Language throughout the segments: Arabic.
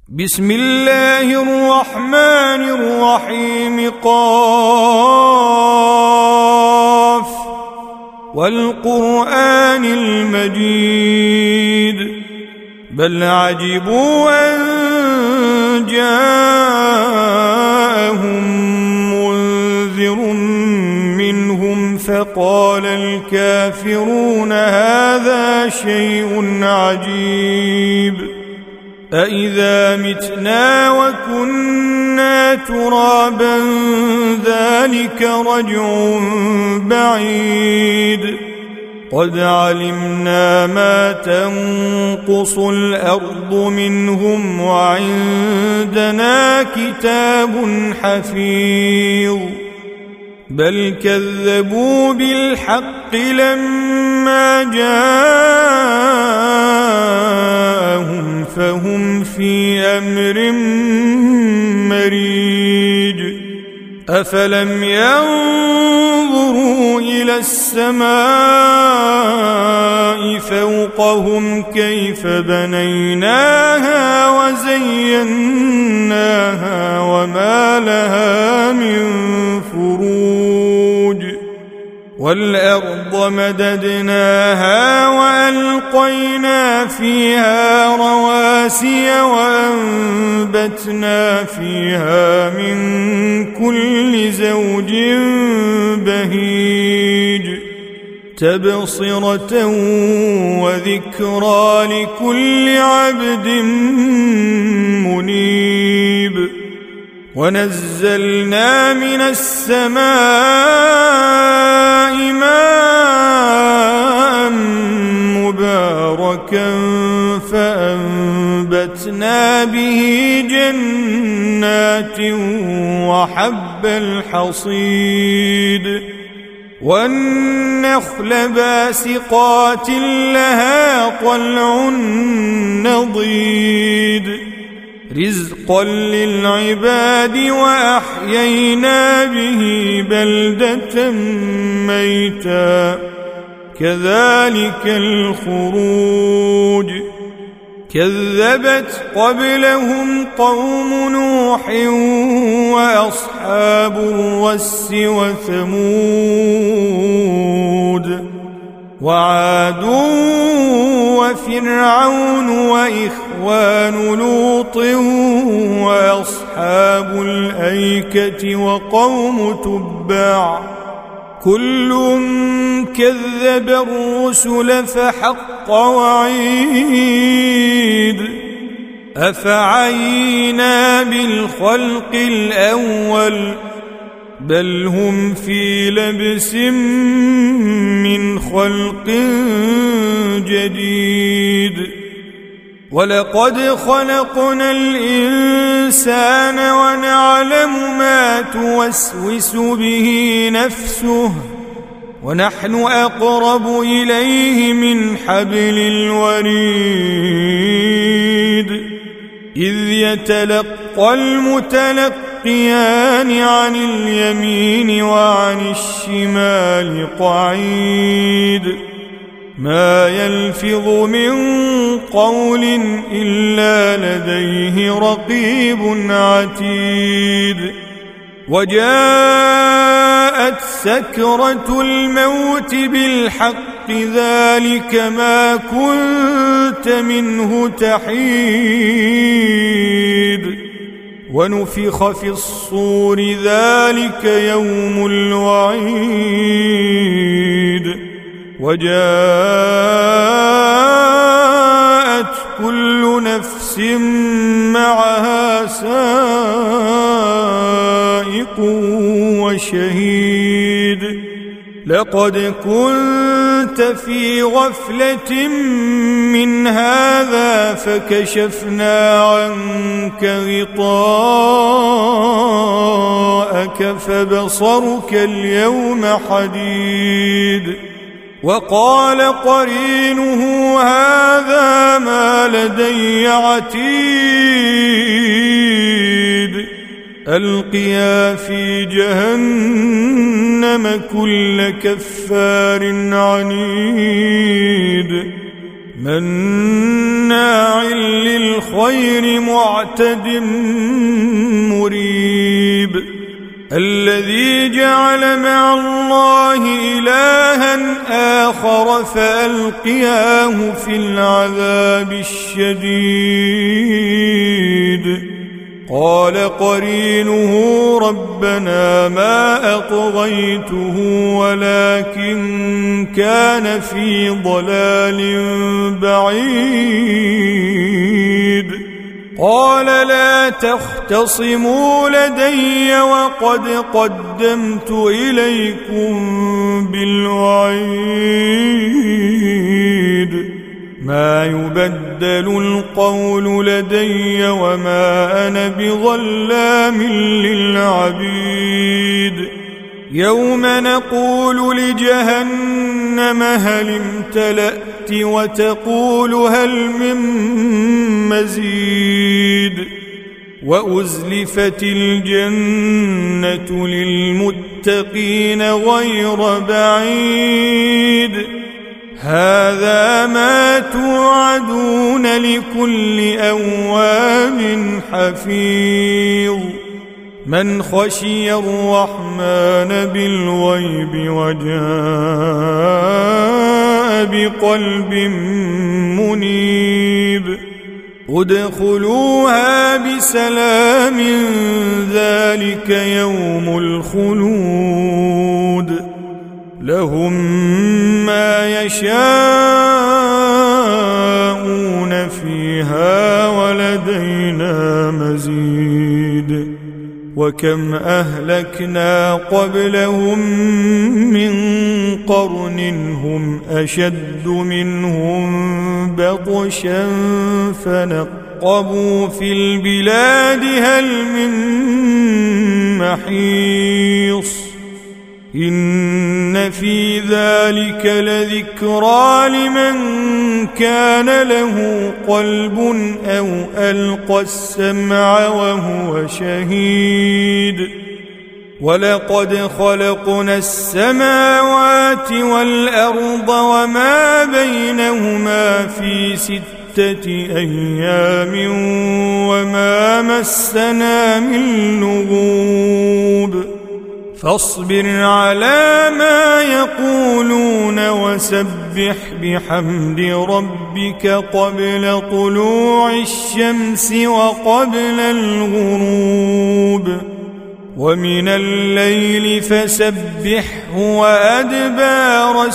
بسم الله الرحمن الرحيم. قاف والقرآن المجيد بل عجبوا أن جاءهم منذر منهم فقال الكافرون هذا شيء عجيب أإذا متنا وكنا ترابا ذلك رجع بعيد قد علمنا ما تنقص الأرض منهم وعندنا كتاب حفيظ بل كذبوا بالحق لما جاءهم فهم في أمر مريج أفلم ينظروا إلى السماء فوقهم كيف بنيناها وزيناها وما لها من فروج والأرض مددناها وألقينا فيها رواسي وأنبتنا فيها من كل زوج بهيج تبصرة وذكرى لكل عبد منيب ونزلنا من السماء ماء مباركا فأنبتنا به جنات وحب الحصيد والنخل باسقات لها طلع نضيد رزقا للعباد وأحيينا به بلدة ميتا كذلك الخروج كذبت قبلهم قوم نوح وأصحاب الرس وثمود وعاد وفرعون وإخوان لوط وأصحاب الأيكة وقوم تبع كل كذب الرسل فحق وعيد أفعينا بالخلق الأول بل هم في لبس من خلق جديد ولقد خلقنا الإنسان ونعلم ما توسوس به نفسه ونحن أقرب إليه من حبل الوريد إذ يتلقى المتلقيان عن اليمين وعن الشمال قعيد ما يلفظ من قول إلا لديه رقيب عتيد وجاءت سكرة الموت بالحق ذلك ما كنت منه تحيد ونفخ في الصور ذلك يوم الوعيد وجاءت كل نفس معها سائق وشهيد لقد كنت في غفلة من هذا فكشفنا عنك غطاءك فبصرك اليوم حديد وقال قرينه هذا ما لدي عتيد ألقيا في جهنم كل كفار عنيد مناع للخير بالخير معتد مريب الذي جعل مع الله إلها آخر فألقياه في العذاب الشديد قال قرينه ربنا ما أطغيته ولكن كان في ضلال بعيد قال لا تختصموا لدي وقد قدمت إليكم بالوعيد ما يبدل القول لدي وما أنا بظلام للعبيد يوم نقول لجهنم هل امتلأت وتقول هل من مزيد وأزلفت الجنة للمتقين غير بعيد هذا ما توعدون لكل أواب حفيظ من خشي الرحمن بالغيب وجاء بقلب منيب ادخلوها بسلام ذلك يوم الخلود لهم ما يشاءون فيها ولدينا مزيد وكم أهلكنا قبلهم من قرن هم أشد منهم بطشا فنقبوا في البلاد هل من محيص إن في ذلك لذكرى لمن كان له قلب أو ألقى السمع وهو شهيد ولقد خلقنا السماوات والأرض وما بينهما في 6 أيام وما مسنا من لغوب فاصبر على ما يقولون وسبح بحمد ربك قبل طلوع الشمس وقبل الغروب ومن الليل فسبحه وأدبار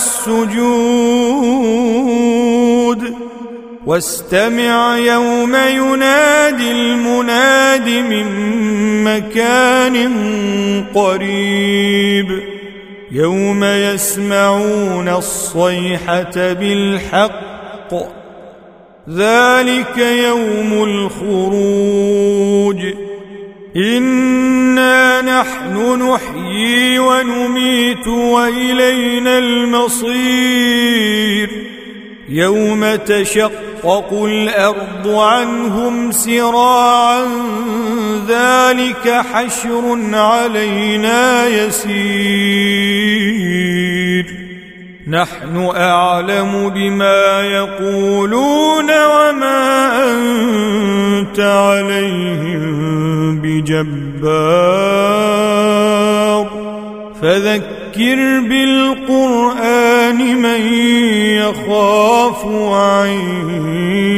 السجود واستمع يوم ينادي المناد من مكان قريب يوم يسمعون الصيحة بالحق ذلك يوم الخروج إنا نحن نحيي ونميت وإلينا المصير يوم تشقق الأرض عنهم سراعا ذلك حشر علينا يسير نحن أعلم بما يقولون وما أنت عليهم بجبار فذكر بالقرآن من يخاف وعيد